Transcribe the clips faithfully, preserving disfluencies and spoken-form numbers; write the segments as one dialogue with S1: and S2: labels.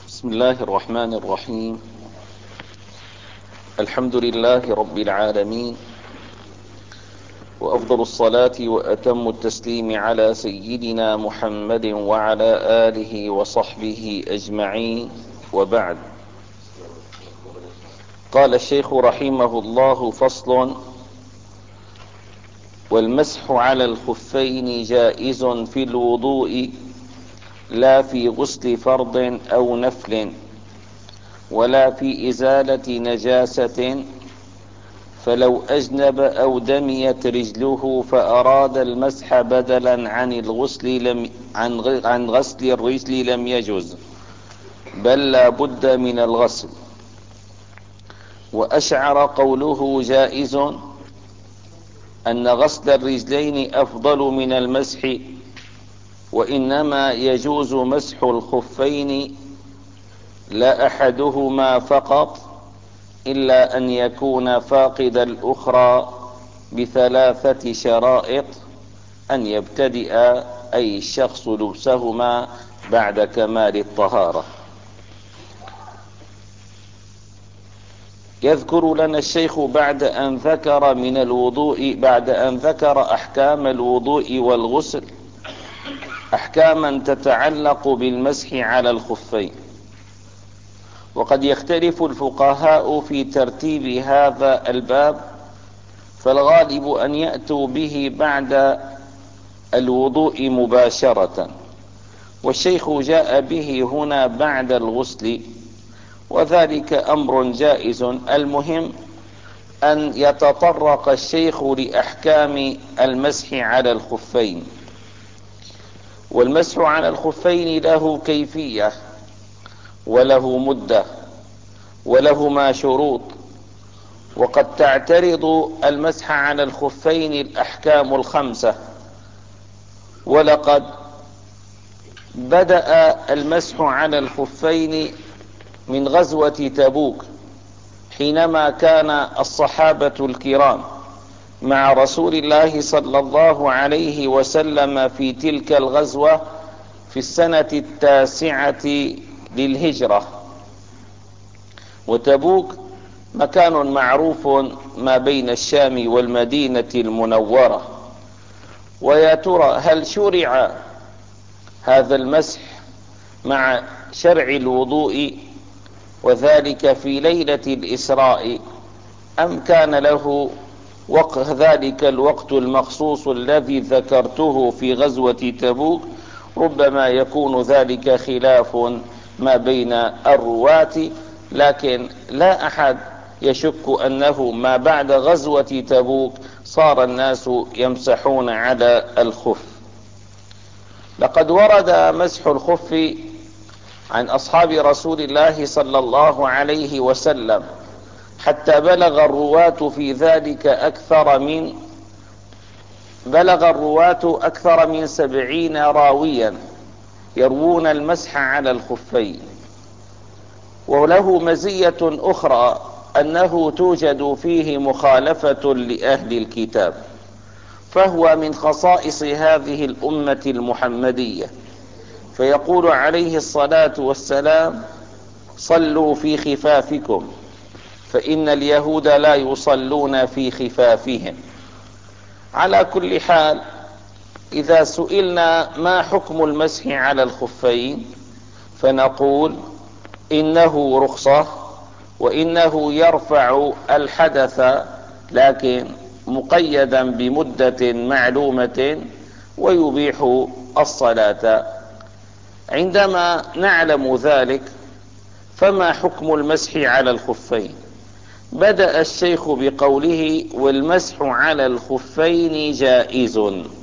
S1: بسم الله الرحمن الرحيم. الحمد لله رب العالمين، وأفضل الصلاة وأتم التسليم على سيدنا محمد وعلى آله وصحبه أجمعين، وبعد. قال الشيخ رحمه الله: فصل: والمسح على الخفين جائز في الوضوء، لا في غسل فرض أو نفل، ولا في إزالة نجاسة. فلو أجنب أو دميت رجله فأراد المسح بدلا عن الغسل لم عن عن غسل الرجل لم يجز، بل لا بد من الغسل. وأشعر قوله جائز أن غسل الرجلين أفضل من المسح، وإنما يجوز مسح الخفين لا أحدهما فقط، إلا أن يكون فاقد الأخرى بثلاثة شرائط: أن يبتدئ أي الشخص لبسهما بعد كمال الطهارة. يذكر لنا الشيخ بعد أن ذكر من الوضوء بعد أن ذكر أحكام الوضوء والغسل أحكاما تتعلق بالمسح على الخفين. وقد يختلف الفقهاء في ترتيب هذا الباب، فالغالب أن يأتوا به بعد الوضوء مباشرة، والشيخ جاء به هنا بعد الغسل، وذلك أمر جائز. المهم أن يتطرق الشيخ لأحكام المسح على الخفين. والمسح على الخفين له كيفية، وله مدة، ولهما شروط. وقد تعترض المسح على الخفين الأحكام الخمسة. ولقد بدأ المسح على الخفين من غزوة تبوك، حينما كان الصحابة الكرام مع رسول الله صلى الله عليه وسلم في تلك الغزوة في السنة التاسعة للهجرة. وتبوك مكان معروف ما بين الشام والمدينة المنورة. ويا ترى هل شرع هذا المسح مع شرع الوضوء وذلك في ليلة الإسراء، أم كان له وقت ذلك الوقت المخصوص الذي ذكرته في غزوة تبوك؟ ربما يكون ذلك خلاف ما بين الرواة، لكن لا أحد يشك أنه ما بعد غزوة تبوك صار الناس يمسحون على الخف. لقد ورد مسح الخف عن أصحاب رسول الله صلى الله عليه وسلم، حتى بلغ الرواة في ذلك أكثر من بلغ الرواة أكثر من سبعين راويا يروون المسح على الخفين. وله مزية أخرى، أنه توجد فيه مخالفة لأهل الكتاب، فهو من خصائص هذه الأمة المحمدية. فيقول عليه الصلاة والسلام: صلوا في خفافكم، فإن اليهود لا يصلون في خفافهم. على كل حال، إذا سئلنا ما حكم المسح على الخفين، فنقول إنه رخصة، وإنه يرفع الحدث، لكن مقيدا بمدة معلومة، ويبيح الصلاة. عندما نعلم ذلك، فما حكم المسح على الخفين؟ بدأ الشيخ بقوله: والمسح على الخفين جائز.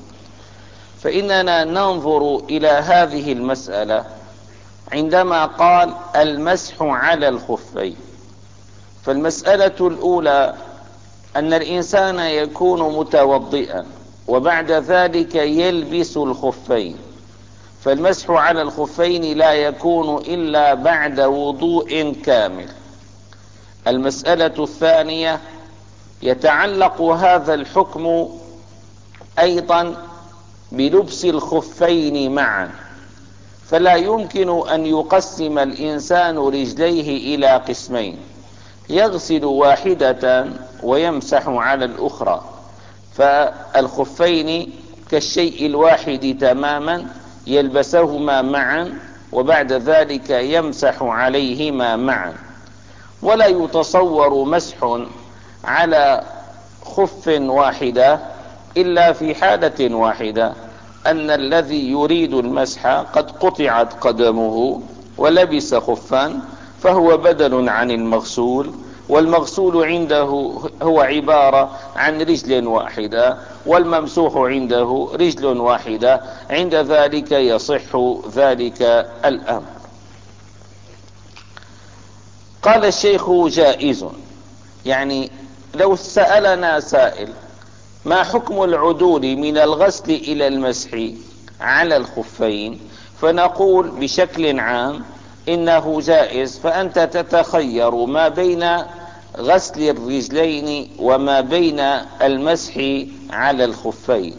S1: فإننا ننظر إلى هذه المسألة عندما قال المسح على الخفين. فالمسألة الأولى أن الإنسان يكون متوضئا وبعد ذلك يلبس الخفين، فالمسح على الخفين لا يكون إلا بعد وضوء كامل. المسألة الثانية: يتعلق هذا الحكم أيضا بلبس الخفين معا، فلا يمكن أن يقسم الإنسان رجليه إلى قسمين، يغسل واحدة ويمسح على الأخرى، فالخفين كالشيء الواحد تماما يلبسهما معا وبعد ذلك يمسح عليهما معا. ولا يتصور مسح على خف واحدة إلا في حالة واحدة، أن الذي يريد المسح قد قطعت قدمه ولبس خفا، فهو بدل عن المغسول، والمغسول عنده هو عبارة عن رجل واحدة، والممسوح عنده رجل واحدة، عند ذلك يصح ذلك الأمر. قال الشيخ جائز، يعني لو سألنا سائل ما حكم العدول من الغسل إلى المسح على الخفين، فنقول بشكل عام إنه جائز، فأنت تتخير ما بين غسل الرجلين وما بين المسح على الخفين.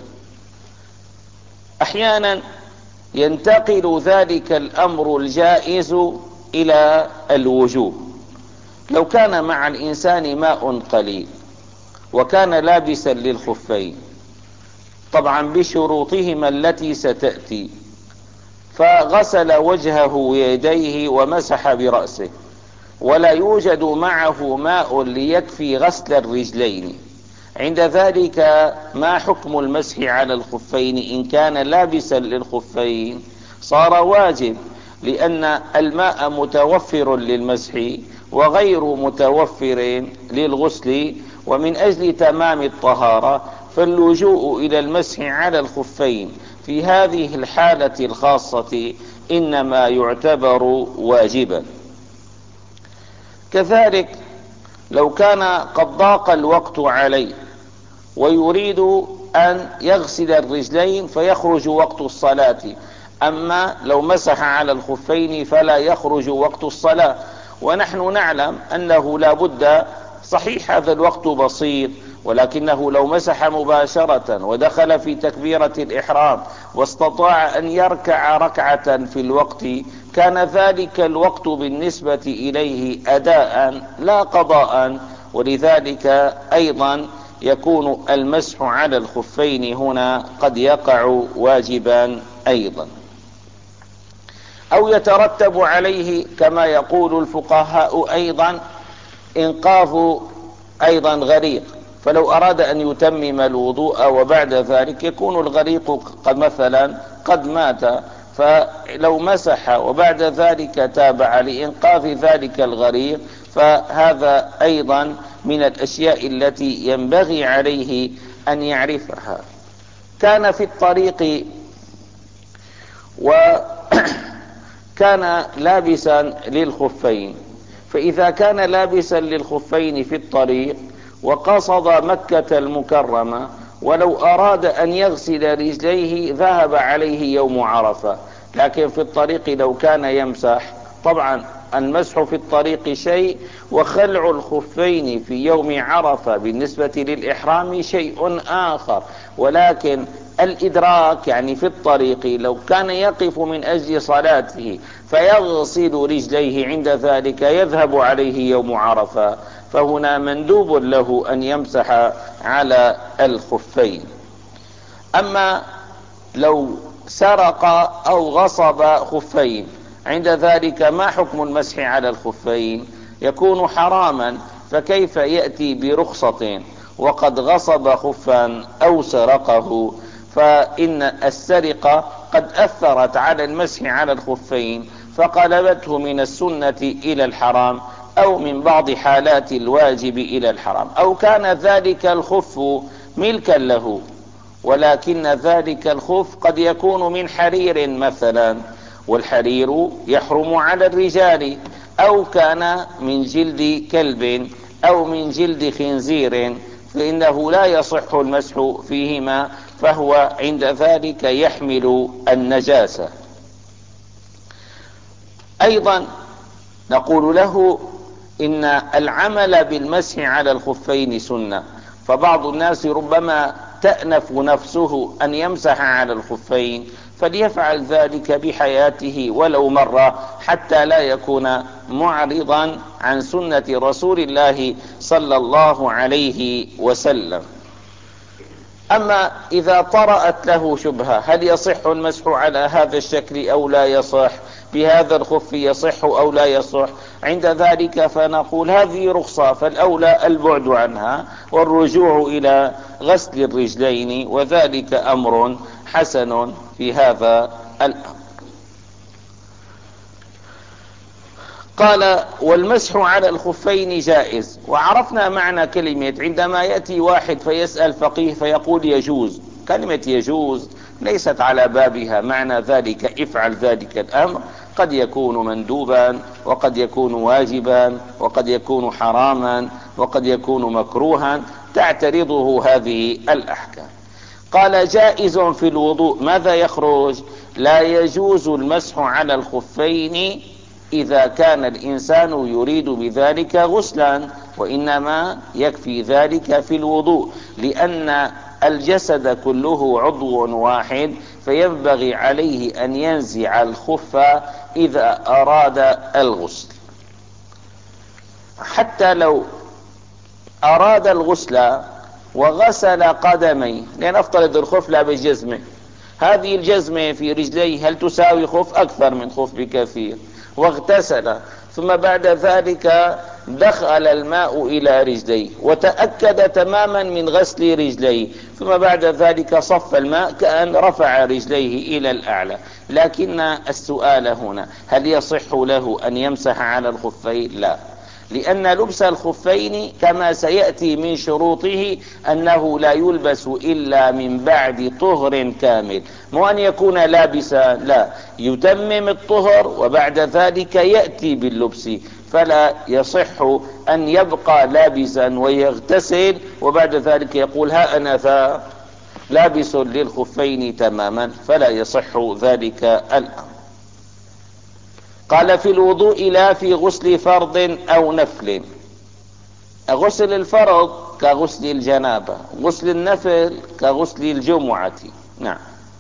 S1: أحيانا ينتقل ذلك الأمر الجائز إلى الوجوب. لو كان مع الإنسان ماء قليل وكان لابسا للخفين، طبعا بشروطهما التي ستأتي، فغسل وجهه ويديه ومسح برأسه، ولا يوجد معه ماء ليكفي غسل الرجلين، عند ذلك ما حكم المسح على الخفين؟ إن كان لابسا للخفين صار واجب، لأن الماء متوفر للمسح وغير متوفر للغسل، ومن أجل تمام الطهارة فاللجوء إلى المسح على الخفين في هذه الحالة الخاصة إنما يعتبر واجبا. كذلك لو كان قد ضاق الوقت عليه ويريد أن يغسل الرجلين فيخرج وقت الصلاة، أما لو مسح على الخفين فلا يخرج وقت الصلاة، ونحن نعلم أنه لا بد، صحيح هذا الوقت بسيط، ولكنه لو مسح مباشرة ودخل في تكبيرة الإحرام واستطاع أن يركع ركعة في الوقت، كان ذلك الوقت بالنسبة إليه أداء لا قضاء، ولذلك أيضا يكون المسح على الخفين هنا قد يقع واجبا أيضا، أو يترتب عليه كما يقول الفقهاء أيضا إنقاذ أيضا غريق، فلو أراد أن يتمم الوضوء وبعد ذلك يكون الغريق قد مثلا قد مات، فلو مسح وبعد ذلك تابع لإنقاذ ذلك الغريق، فهذا أيضا من الأشياء التي ينبغي عليه أن يعرفها. كان في الطريق وكان لابسا للخفين، فإذا كان لابسا للخفين في الطريق وقصد مكة المكرمة ولو أراد أن يغسل رجليه ذهب عليه يوم عرفة، لكن في الطريق لو كان يمسح، طبعا المسح في الطريق شيء وخلع الخفين في يوم عرفة بالنسبة للإحرام شيء آخر، ولكن الإدراك يعني في الطريق لو كان يقف من أجل صلاته فيغسل رجليه عند ذلك يذهب عليه يوم عرفة، فهنا مندوب له أن يمسح على الخفين. أما لو سرق أو غصب خفين، عند ذلك ما حكم المسح على الخفين؟ يكون حراما، فكيف يأتي برخصة وقد غصب خفا أو سرقه؟ فإن السرقة قد أثرت على المسح على الخفين فقلبته من السنة إلى الحرام، أو من بعض حالات الواجب إلى الحرام، أو كان ذلك الخف ملكا له ولكن ذلك الخف قد يكون من حرير مثلا، والحرير يحرم على الرجال، أو كان من جلد كلب أو من جلد خنزير، فإنه لا يصح المسح فيهما، فهو عند ذلك يحمل النجاسة. أيضا نقول له إن العمل بالمسح على الخفين سنة، فبعض الناس ربما تأنف نفسه أن يمسح على الخفين فليفعل ذلك بحياته ولو مرة، حتى لا يكون معرضا عن سنة رسول الله صلى الله عليه وسلم. أما إذا طرأت له شبهة هل يصح المسح على هذا الشكل أو لا يصح، بهذا الخف يصح أو لا يصح، عند ذلك فنقول هذه رخصة، فالأولى البعد عنها والرجوع إلى غسل الرجلين، وذلك أمر حسن في هذا الأمر. قال والمسح على الخفين جائز. وعرفنا معنى كلمة، عندما يأتي واحد فيسأل فقيه فيقول يجوز، كلمة يجوز ليست على بابها، معنى ذلك افعل ذلك الأمر قد يكون مندوبا، وقد يكون واجبا، وقد يكون حراما، وقد يكون مكروها، تعترضه هذه الأحكام. قال جائز في الوضوء، ماذا يخرج؟ لا يجوز المسح على الخفين إذا كان الإنسان يريد بذلك غسلا، وإنما يكفي ذلك في الوضوء، لأن الجسد كله عضو واحد، فينبغي عليه أن ينزع الخف إذا أراد الغسل. حتى لو أراد الغسل وغسل قدميه، لنفترض الخف لا بجزمه، هذه الجزمة في رجليه هل تساوي خف؟ أكثر من خف بكثير، واغتسل ثم بعد ذلك دخل الماء إلى رجليه وتأكد تماما من غسل رجليه، ثم بعد ذلك صف الماء كأن رفع رجليه إلى الأعلى. لكن السؤال هنا هل يصح له أن يمسح على الخفين؟ لا، لأن لبس الخفين كما سيأتي من شروطه أنه لا يلبس إلا من بعد طهر كامل، مو أن يكون لابسا، لا، يتمم الطهر وبعد ذلك يأتي باللبس، فلا يصح أن يبقى لابسا ويغتسل وبعد ذلك يقول ها أنا ذا لابس للخفين تماما، فلا يصح ذلك الأمر. قال في الوضوء لا في غسل فرض أو نفل. غسل الفرض كغسل الجنابة، غسل النفل كغسل الجمعة. نعم.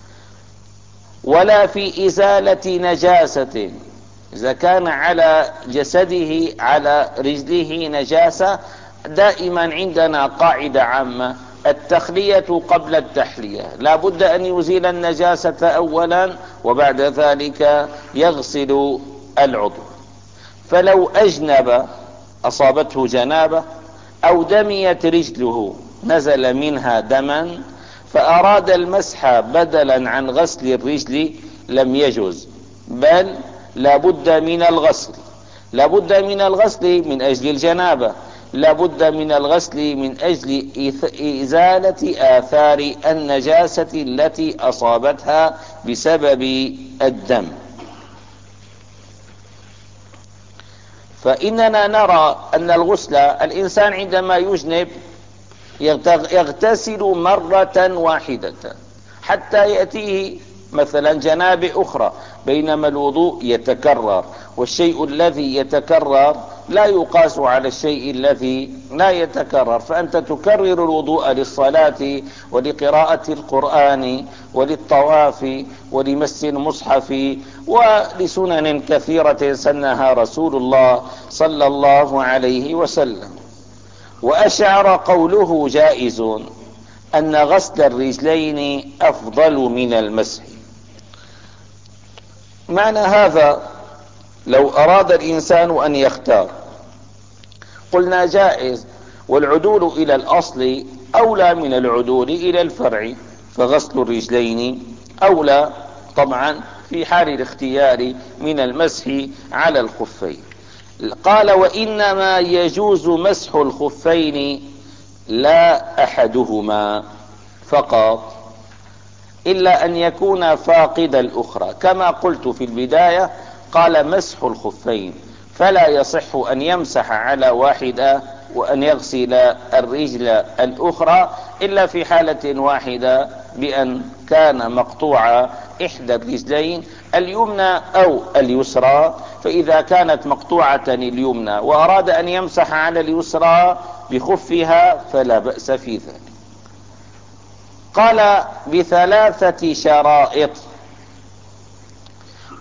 S1: ولا في إزالة نجاسة، إذا كان على جسده على رجله نجاسة، دائما عندنا قاعدة عامة: التخلية قبل التحلية، لا بد أن يزيل النجاسة أولا وبعد ذلك يغسل العضو. فلو أجنب أصابته جنابة أو دميت رجله نزل منها دما فأراد المسح بدلا عن غسل الرجل لم يجوز، بل لابد من الغسل، لابد من الغسل من أجل الجنابة، لابد من الغسل من أجل إزالة آثار النجاسة التي أصابتها بسبب الدم. فإننا نرى أن الغسل، الإنسان عندما يجنب يغتسل مرة واحدة حتى يأتيه مثلا جنابة أخرى، بينما الوضوء يتكرر، والشيء الذي يتكرر لا يقاس على الشيء الذي لا يتكرر، فأنت تكرر الوضوء للصلاة ولقراءة القرآن وللطواف ولمس المصحف ولسنن كثيرة سنها رسول الله صلى الله عليه وسلم. وأشعر قوله جائز أن غسل الرجلين أفضل من المسح. معنى هذا لو أراد الإنسان أن يختار قلنا جائز، والعدول إلى الأصل أولى من العدول إلى الفرع، فغسل الرجلين أولى طبعا في حال الاختيار من المسح على الخفين. قال وإنما يجوز مسح الخفين لا أحدهما فقط، إلا أن يكون فاقد الأخرى، كما قلت في البداية قال مسح الخفين، فلا يصح أن يمسح على واحدة وأن يغسل الرجل الأخرى إلا في حالة واحدة، بأن كان مقطوع إحدى الرجلين اليمنى أو اليسرى، فإذا كانت مقطوعة اليمنى وأراد أن يمسح على اليسرى بخفها فلا بأس في ذلك. قال بثلاثة شرائط،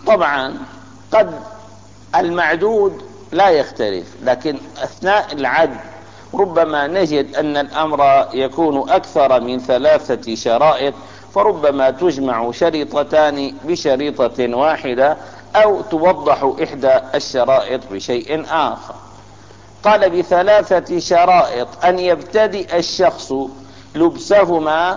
S1: طبعا قد المعدود لا يختلف، لكن أثناء العد ربما نجد أن الأمر يكون أكثر من ثلاثة شرائط، فربما تجمع شريطتان بشريطة واحدة أو توضح إحدى الشرائط بشيء آخر. قال بثلاثة شرائط: أن يبتدئ الشخص لبسهما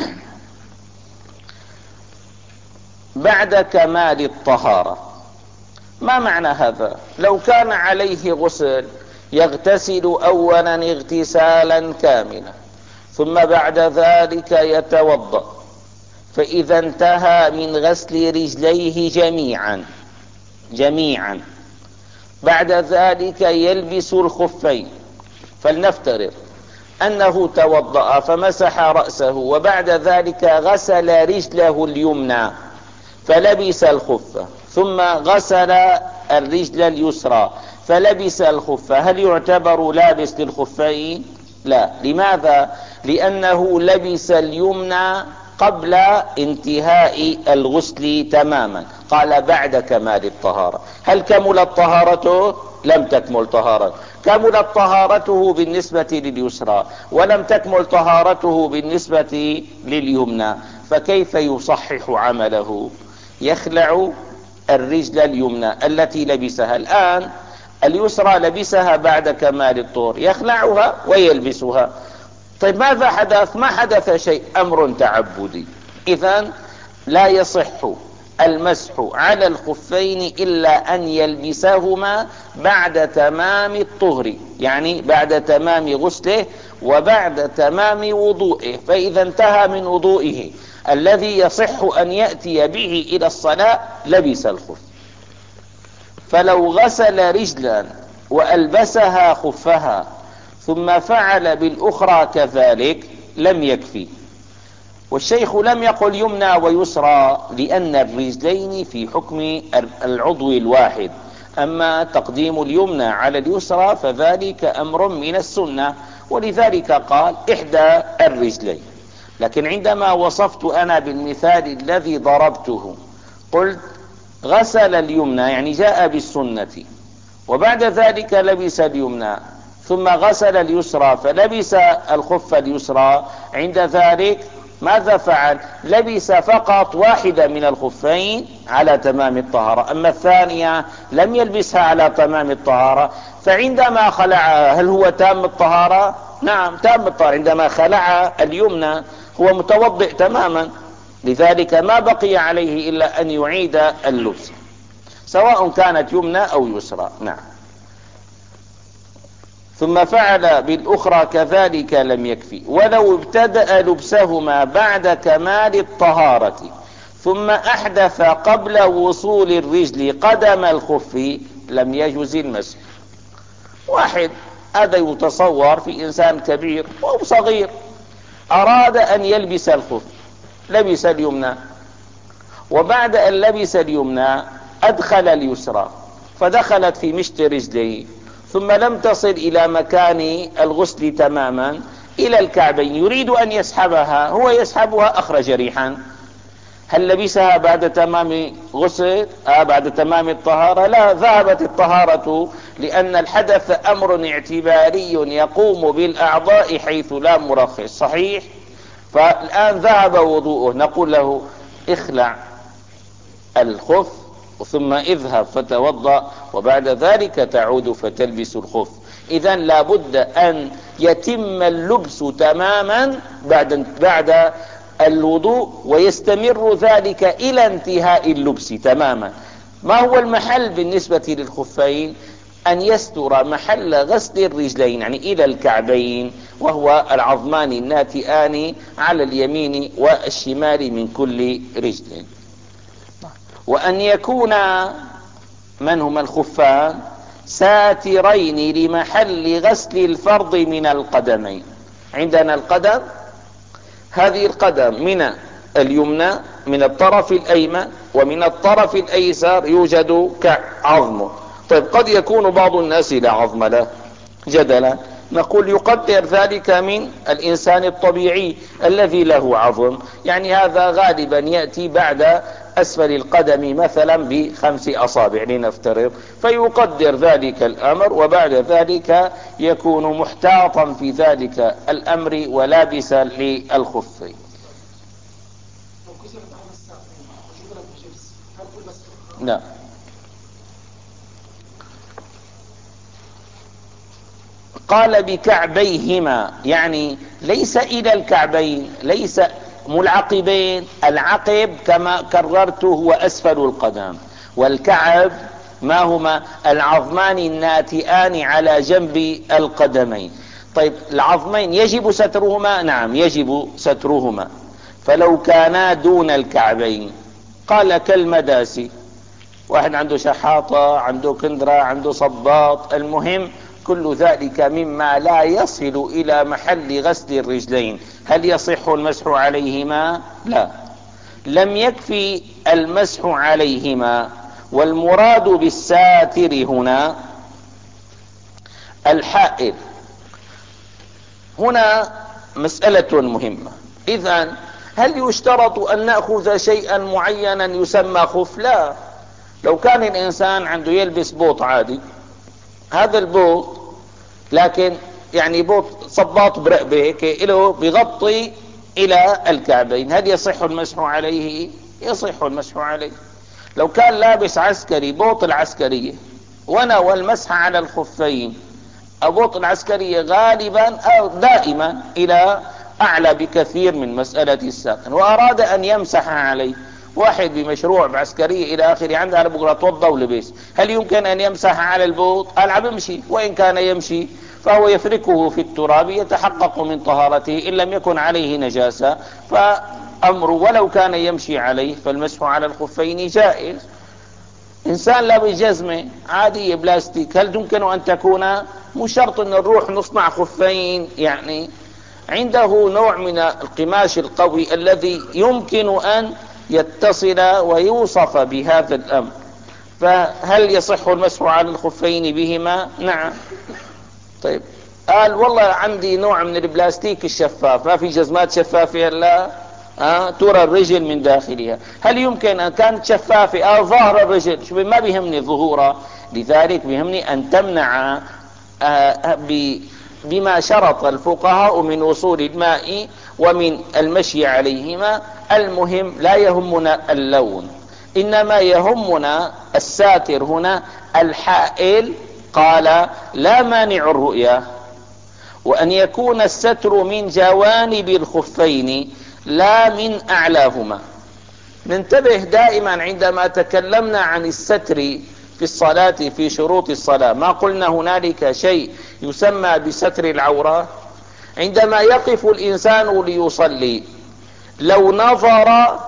S1: بعد كمال الطهارة. ما معنى هذا؟ لو كان عليه غسل يغتسل أولا اغتسالا كاملا، ثم بعد ذلك يتوضأ، فإذا انتهى من غسل رجليه جميعا جميعا بعد ذلك يلبس الخفين. فلنفترض أنه توضأ فمسح رأسه، وبعد ذلك غسل رجله اليمنى فلبس الخف، ثم غسل الرجل اليسرى فلبس الخف، هل يعتبر لابس للخفين؟ لا. لماذا؟ لأنه لبس اليمنى قبل انتهاء الغسل تماما. قال بعد كمال الطهارة. هل كملت طهارته؟ لم تكمل طهارته. كملت طهارته بالنسبة لليسرى ولم تكمل طهارته بالنسبة لليمنى، فكيف يصحح عمله؟ يخلع الرجل اليمنى التي لبسها الآن، اليسرى لبسها بعد كمال الطهر، يخلعها ويلبسها. طيب ماذا حدث؟ ما حدث شيء، أمر تعبدي. إذن لا يصح المسح على الخفين إلا أن يلبسهما بعد تمام الطهر، يعني بعد تمام غسله وبعد تمام وضوئه. فإذا انتهى من وضوئه الذي يصح أن يأتي به إلى الصلاة لبس الخف. فلو غسل رجلا وألبسها خفها ثم فعل بالأخرى كذلك لم يكفي. والشيخ لم يقل يمنى ويسرى لأن الرجلين في حكم العضو الواحد، أما تقديم اليمنى على اليسرى فذلك أمر من السنة، ولذلك قال إحدى الرجلين. لكن عندما وصفت أنا بالمثال الذي ضربته قلت غسل اليمنى يعني جاء بالسنة، وبعد ذلك لبس اليمنى، ثم غسل اليسرى فلبس الخف اليسرى، عند ذلك ماذا فعل؟ لبس فقط واحدة من الخفين على تمام الطهارة، أما الثانية لم يلبسها على تمام الطهارة. فعندما خلعها هل هو تام الطهارة؟ نعم تام الطهارة. عندما خلع اليمنى هو متوضئ تماما، لذلك ما بقي عليه إلا أن يعيد اللبس سواء كانت يمنى أو يسرى. نعم. ثم فعل بالأخرى كذلك لم يكفي. ولو ابتدأ لبسهما بعد كمال الطهارة ثم أحدث قبل وصول الرجل قدم الخف لم يجوز المسح. واحد، هذا يتصور في إنسان كبير أو صغير، أراد أن يلبس الخف، لبس اليمنى، وبعد أن لبس اليمنى أدخل اليسرى فدخلت في مشط رجليه، ثم لم تصل إلى مكان الغسل تماما إلى الكعبين، يريد أن يسحبها، هو يسحبها أخرج ريحا، هل لبسها بعد تمام غسل؟ آه بعد تمام الطهارة؟ لا، ذهبت الطهارة، لأن الحدث أمر اعتباري يقوم بالأعضاء حيث لا مرخص. صحيح؟ فالآن ذهب وضوءه، نقول له اخلع الخف ثم اذهب فتوضأ، وبعد ذلك تعود فتلبس الخف. إذن لابد أن يتم اللبس تماما بعد بعد الوضوء، ويستمر ذلك إلى انتهاء اللبس تماما. ما هو المحل بالنسبة للخفين؟ أن يستر محل غسل الرجلين يعني إلى الكعبين، وهو العظمان الناتئان على اليمين والشمال من كل رجل. وأن يكون من هما الخفان ساترين لمحل غسل الفرض من القدمين. عندنا القدم، هذه القدم من اليمنى من الطرف الأيمن ومن الطرف الأيسر يوجد كعظم. طيب قد يكون بعض الناس لا عظم له جدلا، نقول يقدر ذلك من الإنسان الطبيعي الذي له عظم، يعني هذا غالبا يأتي بعد أسفل القدم مثلا بخمس أصابع لنفترض، فيقدر ذلك الأمر، وبعد ذلك يكون محتاطا في ذلك الأمر ولابسا للخفين. نعم. قال بكعبيهما، يعني ليس إلى الكعبين، ليس ملعقبين. العقب كما كررت هو أسفل القدم، والكعب ما هما؟ العظمان الناتئان على جنب القدمين. طيب العظمين يجب سترهما؟ نعم يجب سترهما. فلو كانا دون الكعبين قال كالمداسي، واحد عنده شحاطة، عنده كندرة، عنده صباط، المهم كل ذلك مما لا يصل إلى محل غسل الرجلين، هل يصح المسح عليهما؟ لا، لم يكفي المسح عليهما. والمراد بالساتر هنا الحائل. هنا مسألة مهمة. إذن هل يشترط أن نأخذ شيئا معينا يسمى خف؟ لا. لو كان الإنسان عنده يلبس بوط عادي، هذا البوط لكن يعني بوط صباط برقبة هيك له بيغطي إلى الكعبين، هل يصح المسح عليه؟ يصح المسح عليه. لو كان لابس عسكري بوط العسكرية ونوى المسح على الخفين، بوط العسكرية غالبا أو دائما إلى أعلى بكثير من مسألة الساقن، وأراد أن يمسح عليه، واحد بمشروع بعسكرية إلى آخره، عنده على بكرة توضى ولبس، هل يمكن أن يمسح على البوط؟ قال عم يمشي، وإن كان يمشي فهو يفركه في التراب يتحقق من طهارته إن لم يكن عليه نجاسة، فأمره ولو كان يمشي عليه فالمسح على الخفين جائز. إنسان لابس جزمة عادية بلاستيك، هل يمكن أن تكون؟ مو شرط أن نروح نصنع خفين، يعني عنده نوع من القماش القوي الذي يمكن أن يتصل ويوصف بهذا الأمر، فهل يصح المسح على الخفين بهما؟ نعم. طيب قال والله عندي نوع من البلاستيك الشفاف، ما في جزمات شفافة؟ لا، آه ترى الرجل من داخلها، هل يمكن أن كانت شفافة؟ آه ظهر الرجل، شو ما بيهمني ظهورها، لذلك بيهمني أن تمنع آه بما شرط الفقهاء من وصول الماء ومن المشي عليهما. المهم لا يهمنا اللون، إنما يهمنا الساتر هنا الحائل. قال لا مانع الرؤيا، وأن يكون الستر من جوانب الخفين لا من أعلاهما. ننتبه دائما عندما تكلمنا عن الستر في الصلاة في شروط الصلاة، ما قلنا هنالك شيء يسمى بستر العورة. عندما يقف الإنسان ليصلي لو نظر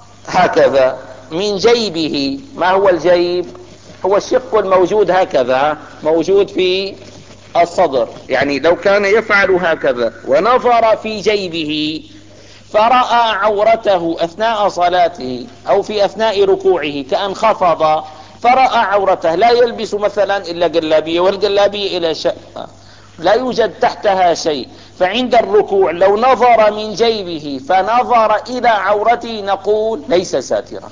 S1: هكذا من جيبه، ما هو الجيب؟ هو الشق الموجود هكذا موجود في الصدر، يعني لو كان يفعل هكذا ونظر في جيبه فرأى عورته أثناء صلاته أو في أثناء ركوعه كأن خفض فرأى عورته، لا يلبس مثلا إلا جلابية والجلابية إلى شقة لا يوجد تحتها شيء، فعند الركوع لو نظر من جيبه فنظر إلى عورته نقول ليس ساترا.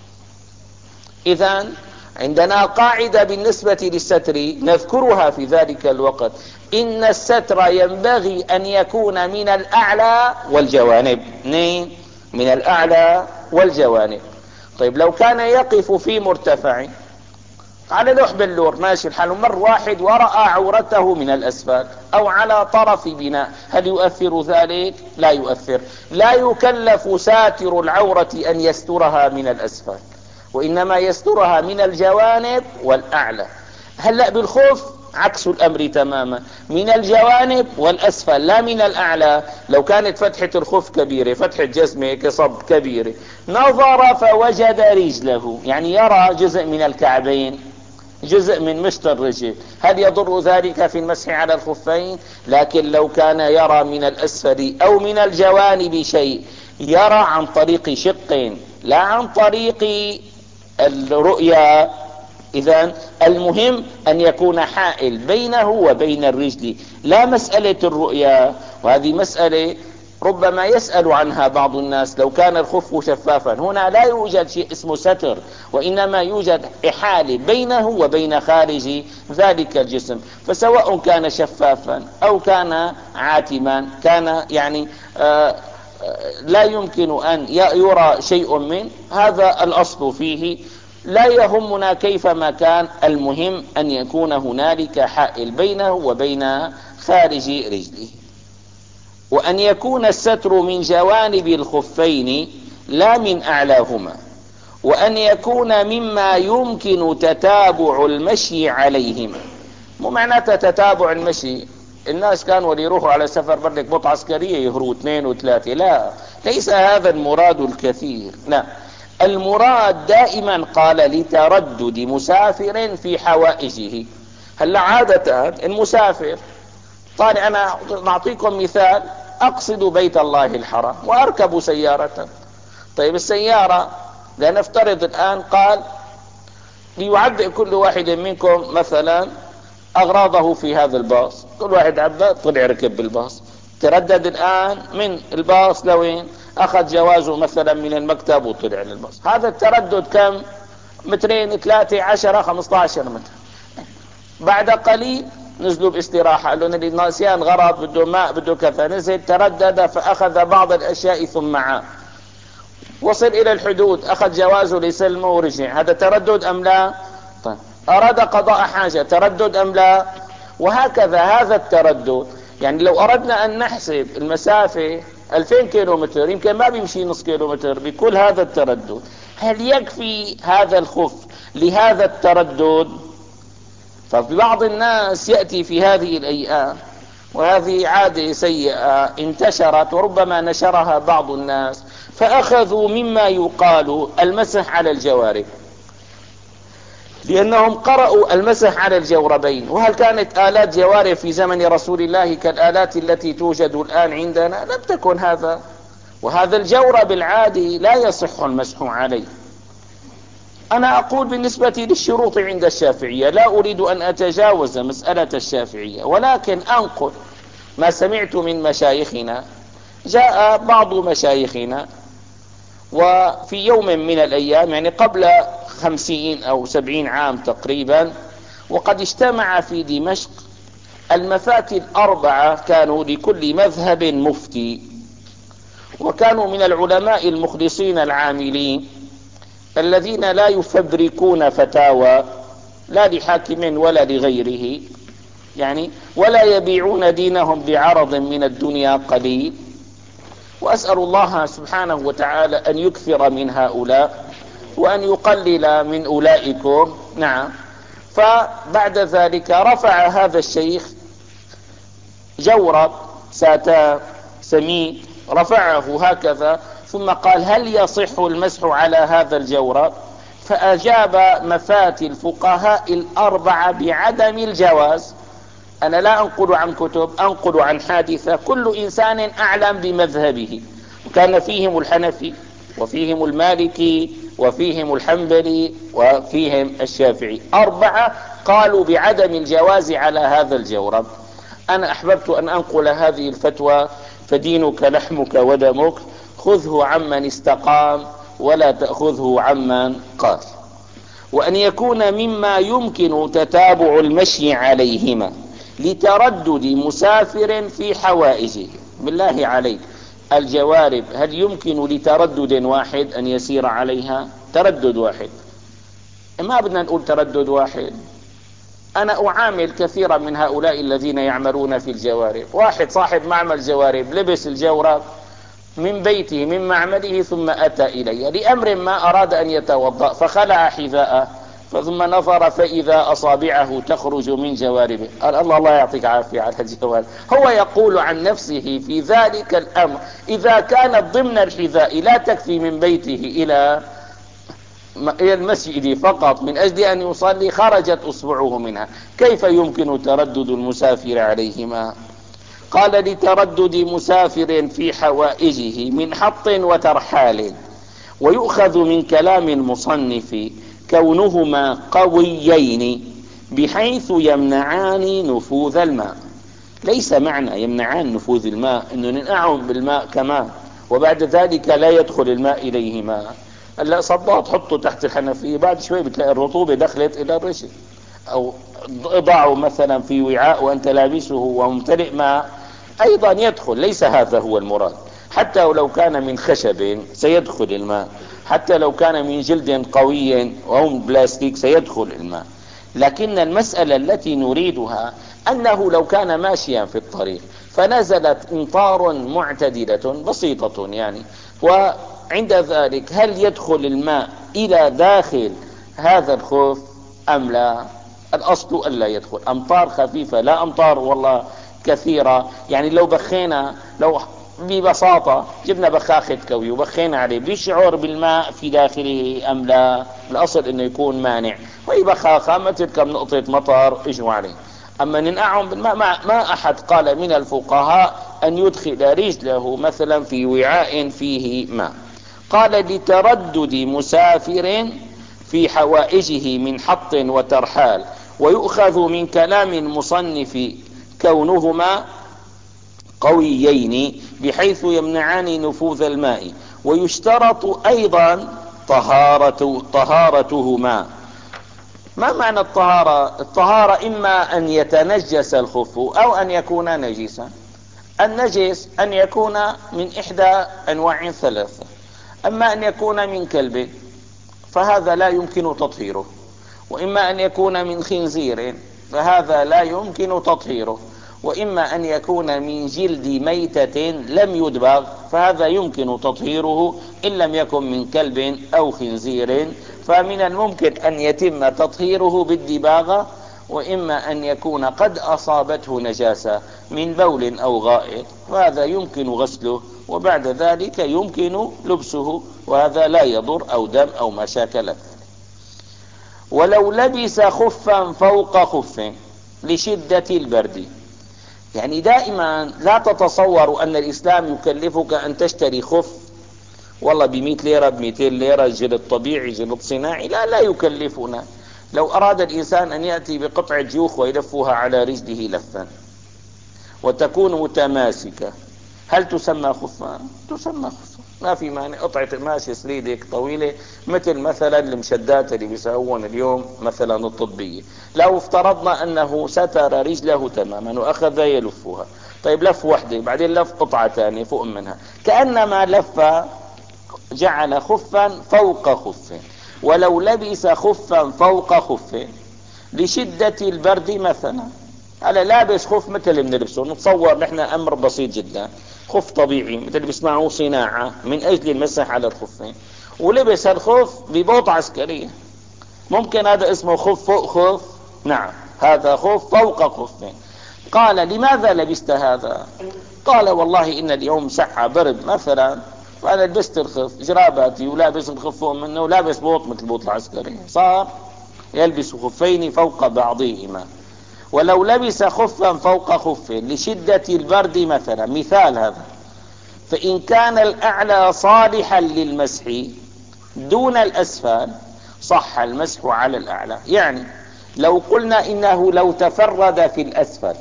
S1: إذن عندنا قاعدة بالنسبة للستر نذكرها في ذلك الوقت، إن الستر ينبغي أن يكون من الأعلى والجوانب، من الأعلى والجوانب. طيب لو كان يقف في مرتفع على لوح بلور ماشي الحال، مر واحد ورأى عورته من الأسفل أو على طرف بناء، هل يؤثر ذلك؟ لا يؤثر. لا يكلف ساتر العورة أن يسترها من الأسفل، وإنما يسترها من الجوانب والأعلى. هلأ بالخوف عكس الأمر تماما، من الجوانب والأسفل لا من الأعلى. لو كانت فتحة الخوف كبيرة، فتحة جسمه كصب كبيرة، نظر فوجد رجله، يعني يرى جزء من الكعبين جزء من مشط الرجل، هل يضر ذلك في المسح على الخفين؟ لكن لو كان يرى من الأسفل أو من الجوانب شيء، يرى عن طريق شق لا عن طريق الرؤيا، إذن المهم أن يكون حائل بينه وبين الرجل، لا مسألة الرؤيا، وهذه مسألة ربما يسأل عنها بعض الناس لو كان الخف شفافا. هنا لا يوجد شيء اسمه ستر، وإنما يوجد إحالة بينه وبين خارج ذلك الجسم، فسواء كان شفافا أو كان عاتما كان يعني آآ لا يمكن أن يرى شيء منه، هذا الأصل فيه. لا يهمنا كيفما كان، المهم أن يكون هنالك حائل بينه وبين خارج رجله، وأن يكون الستر من جوانب الخفين لا من أعلاهما، وأن يكون مما يمكن تتابع المشي عليهما. مو معناتها تتابع المشي، الناس كانوا اللي يروحوا على سفر بردك بط عسكرية يهروا اثنين وثلاثة، لا، ليس هذا المراد الكثير، لا، المراد دائما قال لتردد مسافر في حوائجه. هلا عادة المسافر، طالع، أنا نعطيكم مثال، أقصد بيت الله الحرام وأركب سيارة. طيب السيارة، لنفترض الآن قال ليعبئ كل واحد منكم مثلا أغراضه في هذا الباص، كل واحد عبأ طلع ركب بالباص، تردد الآن من الباص لوين؟ أخذ جوازه مثلا من المكتب وطلع للباص. هذا التردد كم؟ مترين، ثلاثة، عشرة، خمسة عشر متر. بعد قليل نزلوا باستراحة، قالوا لي الناسيان غرض، بده ماء، بده كذا، نزل تردد فأخذ بعض الأشياء ثم عاد، وصل إلى الحدود، أخذ جوازه لسلمه ورجع. هذا تردد أم لا؟ طيب. أراد قضاء حاجة، تردد أم لا؟ وهكذا هذا التردد. يعني لو أردنا أن نحسب المسافة ألفين كيلو متر، يمكن ما بيمشي نص كيلو متر بكل هذا التردد. هل يكفي هذا الخف لهذا التردد؟ ففي بعض الناس يأتي في هذه الأيام، وهذه عادة سيئة انتشرت وربما نشرها بعض الناس، فأخذوا مما يقال المسح على الجوارب، لأنهم قرأوا المسح على الجوربين. وهل كانت آلات جوارب في زمن رسول الله كالآلات التي توجد الآن عندنا؟ لم تكن هذا. وهذا الجورب العادي لا يصح المسح عليه. أنا أقول بالنسبة للشروط عند الشافعية، لا أريد أن أتجاوز مسألة الشافعية، ولكن أنقل ما سمعت من مشايخنا. جاء بعض مشايخنا وفي يوم من الأيام، يعني قبل خمسين أو سبعين عام تقريبا، وقد اجتمع في دمشق المفتي الأربعة، كانوا لكل مذهب مفتي، وكانوا من العلماء المخلصين العاملين الذين لا يفبركون فتاوى لا لحاكم ولا لغيره، يعني ولا يبيعون دينهم بعرض من الدنيا قليل. وأسأل الله سبحانه وتعالى أن يكثر من هؤلاء وأن يقلل من أولئكم. نعم. فبعد ذلك رفع هذا الشيخ جورب ساتان سمين، رفعه هكذا، ثم قال: هل يصح المسح على هذا الجورب؟ فأجاب مفاتي الفقهاء الأربعة بعدم الجواز. أنا لا أنقل عن كتب، أنقل عن حادثة، كل إنسان أعلم بمذهبه، وكان فيهم الحنفي وفيهم المالكي وفيهم الحنبلي وفيهم الشافعي، أربعة قالوا بعدم الجواز على هذا الجورب. أنا أحببت أن أنقل هذه الفتوى، فدينك لحمك ودمك، خذه عمن استقام ولا تأخذه عمن قال. وأن يكون مما يمكن تتابع المشي عليهما لتردد مسافر في حوائجه. بالله عليك، الجوارب هل يمكن لتردد واحد أن يسير عليها؟ تردد واحد، ما بدنا نقول تردد واحد. أنا أعامل كثيرا من هؤلاء الذين يعملون في الجوارب. واحد صاحب معمل جوارب لبس الجورب من بيته من معمله ثم أتى إلي لأمر ما، أراد أن يتوضأ فخلع حذاءه، ثم نظر فإذا أصابعه تخرج من جواربه. قال: الله الله يعطيك عافية على الجوارب. هو يقول عن نفسه في ذلك الأمر إذا كانت ضمن الحذاء لا تكفي من بيته إلى المسجد فقط من أجل أن يصلي، خرجت أصبعه منها، كيف يمكن تردد المسافر عليهما؟ قال: لتردد مسافر في حوائجه من حط وترحال. ويؤخذ من كلام المصنف كونهما قويين بحيث يمنعان نفوذ الماء. ليس معنى يمنعان نفوذ الماء انه ننقعهم بالماء كمان وبعد ذلك لا يدخل الماء اليه ماء. هلا صباط حطه تحت الحنفية بعد شوي بتلاقي الرطوبة دخلت الى الرجل، او اضعه مثلا في وعاء وانت لابسه وممتلئ ماء ايضا يدخل. ليس هذا هو المراد. حتى ولو كان من خشب سيدخل الماء، حتى لو كان من جلد قوي او من بلاستيك سيدخل الماء. لكن المسألة التي نريدها انه لو كان ماشيا في الطريق فنزلت امطار معتدلة بسيطة يعني، وعند ذلك هل يدخل الماء الى داخل هذا الخف ام لا؟ الاصل الا يدخل. امطار خفيفة لا امطار والله كثيرة، يعني لو بخينا، لو ببساطة جبنا بخاخة كوي وبخينا عليه بيشعر بالماء في داخله ام لا؟ الاصل انه يكون مانع، وهي بخاخة مثل كم نقطة مطر اجوا عليه. اما ننقعهم بالماء ما احد قال من الفقهاء ان يدخل رجله مثلا في وعاء فيه ماء. قال لتردد مسافر في حوائجه من حط وترحال، ويؤخذ من كلام المصنف كونهما قويين بحيث يمنعان نفوذ الماء، ويشترط ايضا طهارة طهارتهما. ما معنى الطهارة؟ الطهارة اما ان يتنجس الخف او ان يكون نجسا. النجس ان يكون من احدى انواع ثلاثة، اما ان يكون من كلب فهذا لا يمكن تطهيره، واما ان يكون من خنزير فهذا لا يمكن تطهيره، واما ان يكون من جلد ميتة لم يدبغ فهذا يمكن تطهيره ان لم يكن من كلب او خنزير. فمن الممكن ان يتم تطهيره بالدباغة، واما ان يكون قد اصابته نجاسة من بول او غائط وهذا يمكن غسله وبعد ذلك يمكن لبسه وهذا لا يضر، او دم او ما شاكل ذلك. ولو لبس خفا فوق خف لشدة البرد، يعني دائما لا تتصور ان الاسلام يكلفك ان تشتري خف والله بمئة ليرة بمئتين ليرة جلد طبيعي جلد صناعي، لا لا يكلفنا. لو اراد الانسان ان يأتي بقطعة جيوخ ويلفها على رجله لفا وتكون متماسكة، هل تسمى خفا؟ تسمى خفا، ما في مانع. قطعة قماش سليلك طويلة مثل مثلا المشدات اللي بيسوون اليوم مثلا الطبية، لو افترضنا انه ستر رجله تماما واخذ يلفها، طيب لف وحده بعدين لف قطعة ثانية فوق منها، كأنما لف جعل خفا فوق خف. ولو لبس خفا فوق خف لشدة البرد مثلا، على لابس خف مثل اللي بنلبسه، نتصور نحن امر بسيط جدا، خف طبيعي مثل اللي بيصنعوه صناعة من اجل المسح على الخفين، ولبس الخف ببوط عسكرية، ممكن هذا اسمه خف فوق خف؟ نعم هذا خف فوق خف. قال لماذا لبست هذا؟ قال والله ان اليوم ساعة برد مثلا فانا لبست الخف جراباتي ولابس الخف فوق منه ولابس بوط مثل البوط العسكري، صار يلبس خفين فوق بعضهما. ولو لبس خفا فوق خف لشدة البرد مثلا، مثال هذا، فإن كان الأعلى صالحا للمسح دون الأسفل صح المسح على الأعلى. يعني لو قلنا إنه لو تفرد في الأسفل،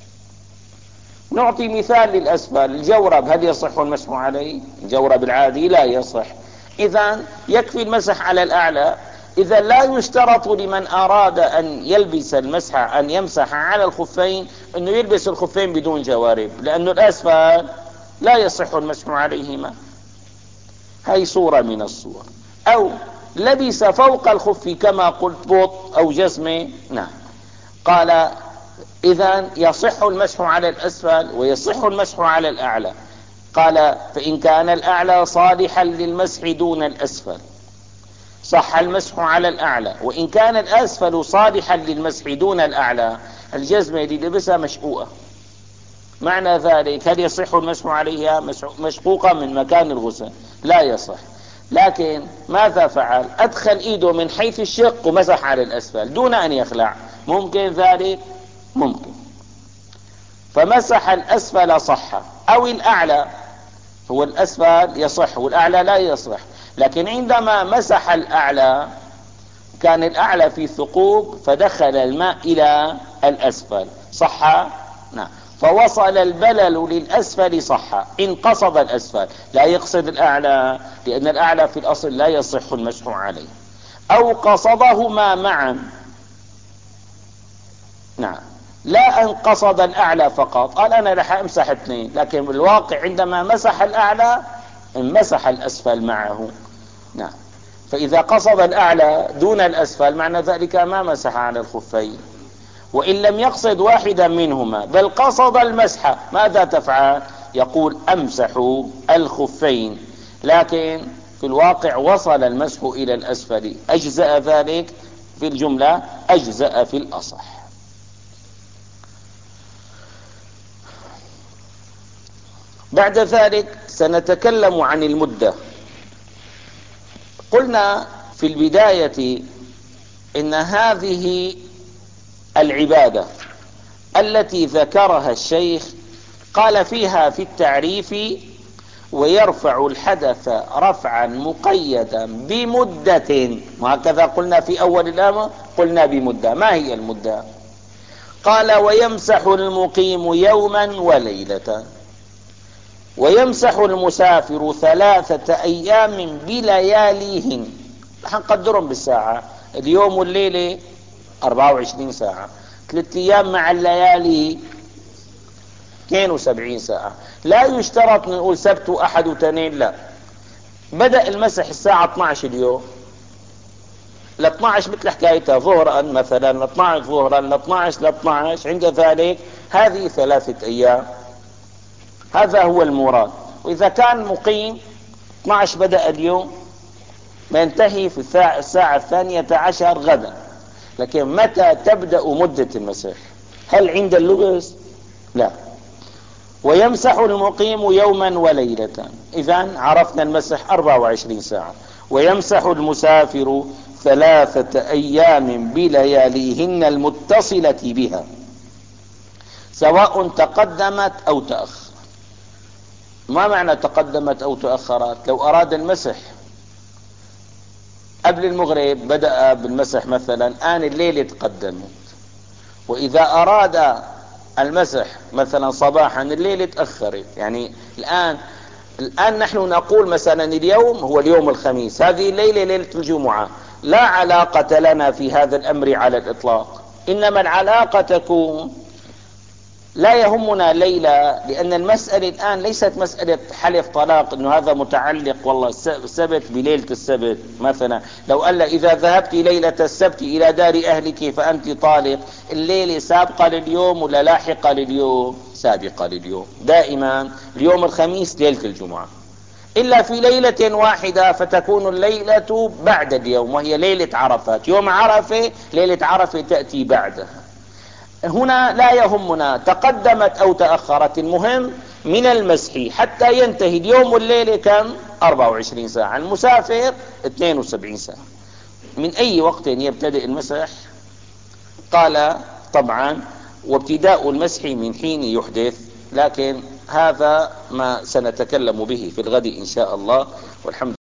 S1: نعطي مثال للأسفل، الجورب هل يصح المسح عليه؟ الجورب العادي لا يصح، إذن يكفي المسح على الأعلى. إذا لا يشترط لمن أراد أن يلبس المسح أن يمسح على الخفين أنه يلبس الخفين بدون جوارب، لأنه الأسفل لا يصح المسح عليهما. هاي صورة من الصور. أو لبس فوق الخف كما قلت بوط أو جزمة، نعم، قال إذن يصح المسح على الأسفل ويصح المسح على الأعلى. قال فإن كان الأعلى صالحا للمسح دون الأسفل صح المسح على الأعلى، وإن كان الأسفل صالحا للمسح دون الأعلى، الجزمة اللي لبسها مشقوقة، معنى ذلك هل يصح المسح عليها مشقوقة من مكان الغسل؟ لا يصح. لكن ماذا فعل؟ أدخل إيده من حيث الشق ومسح على الأسفل دون أن يخلع، ممكن ذلك؟ ممكن. فمسح الأسفل صح، أو الأعلى، هو الأسفل يصح والأعلى لا يصح، لكن عندما مسح الأعلى كان الأعلى في ثقوب فدخل الماء إلى الأسفل، صح نعم. فوصل البلل للأسفل صح إن قصد الأسفل، لا يقصد الأعلى، لأن الأعلى في الأصل لا يصح المسح عليه، أو قصدهما معا. نعم. لا أن قصد الأعلى فقط، قال أنا رح أمسح اثنين، لكن بالواقع عندما مسح الأعلى مسح الأسفل معه. نعم. فإذا قصد الأعلى دون الأسفل معنى ذلك ما مسح على الخفين. وإن لم يقصد واحدا منهما بل قصد المسح ماذا تفعل؟ يقول أمسح الخفين، لكن في الواقع وصل المسح إلى الأسفل. أجزأ ذلك في الجملة؟ أجزأ في الأصح. بعد ذلك سنتكلم عن المدة. قلنا في البداية إن هذه العبادة التي ذكرها الشيخ قال فيها في التعريف: ويرفع الحدث رفعا مقيدا بمدة. وهكذا قلنا في أول الأمر، قلنا بمدة. ما هي المدة؟ قال: ويمسح المقيم يوما وليلة، ويمسح المسافر ثلاثة أيام بلياليهن. حنقدرهم بالساعة، اليوم والليلة أربعة وعشرين ساعة، ثلاثة أيام مع الليالي اثنين وسبعين ساعة. لا يشترط نقول سبت وأحد واثنين، لا. بدأ المسح الساعة اثني عشر اليوم، ل اثني عشر مثل حكايتها ظهرا مثلا، ل اثني عشر ظهرا، ل اثني عشر ل اثني عشر، عند ذلك هذه ثلاثة أيام. هذا هو المراد. وإذا كان مقيم اثني عشر بدأ اليوم ما ينتهي في الساعة الثانية عشر غدا. لكن متى تبدأ مدة المسح؟ هل عند اللبس؟ لا. ويمسح المقيم يوما وليلة، إذن عرفنا المسح أربعة وعشرين ساعة. ويمسح المسافر ثلاثة أيام بلياليهن المتصلة بها، سواء تقدمت أو تأخرت. ما معنى تقدمت أو تأخرت؟ لو أراد المسح قبل المغرب بدأ بالمسح مثلا، آن الليل تقدمت. وإذا أراد المسح مثلا صباحا، الليل تأخرت. يعني الآن الآن نحن نقول مثلا اليوم هو اليوم الخميس، هذه الليلة ليلة الجمعة. لا علاقة لنا في هذا الأمر على الإطلاق، إنما العلاقة تكون لا يهمنا ليلة، لأن المسألة الآن ليست مسألة حلف طلاق إنه هذا متعلق والله السبت بليلة السبت. مثلا لو قال إذا ذهبت ليلة السبت إلى دار أهلك فأنت طالق، الليلة سابقة لليوم ولا لاحقة لليوم؟ سابقة لليوم. دائما اليوم الخميس ليلة الجمعة، إلا في ليلة واحدة فتكون الليلة بعد اليوم، وهي ليلة عرفات. يوم عرفة ليلة عرفة تأتي بعدها. هنا لا يهمنا تقدمت أو تأخرت، المهم من المسح حتى ينتهي اليوم والليلة كم؟ أربعة وعشرين ساعة. المسافر اثنين وسبعين ساعة. من أي وقت يبتدئ المسح؟ قال طبعا وابتداء المسح من حين يحدث، لكن هذا ما سنتكلم به في الغد إن شاء الله. والحمد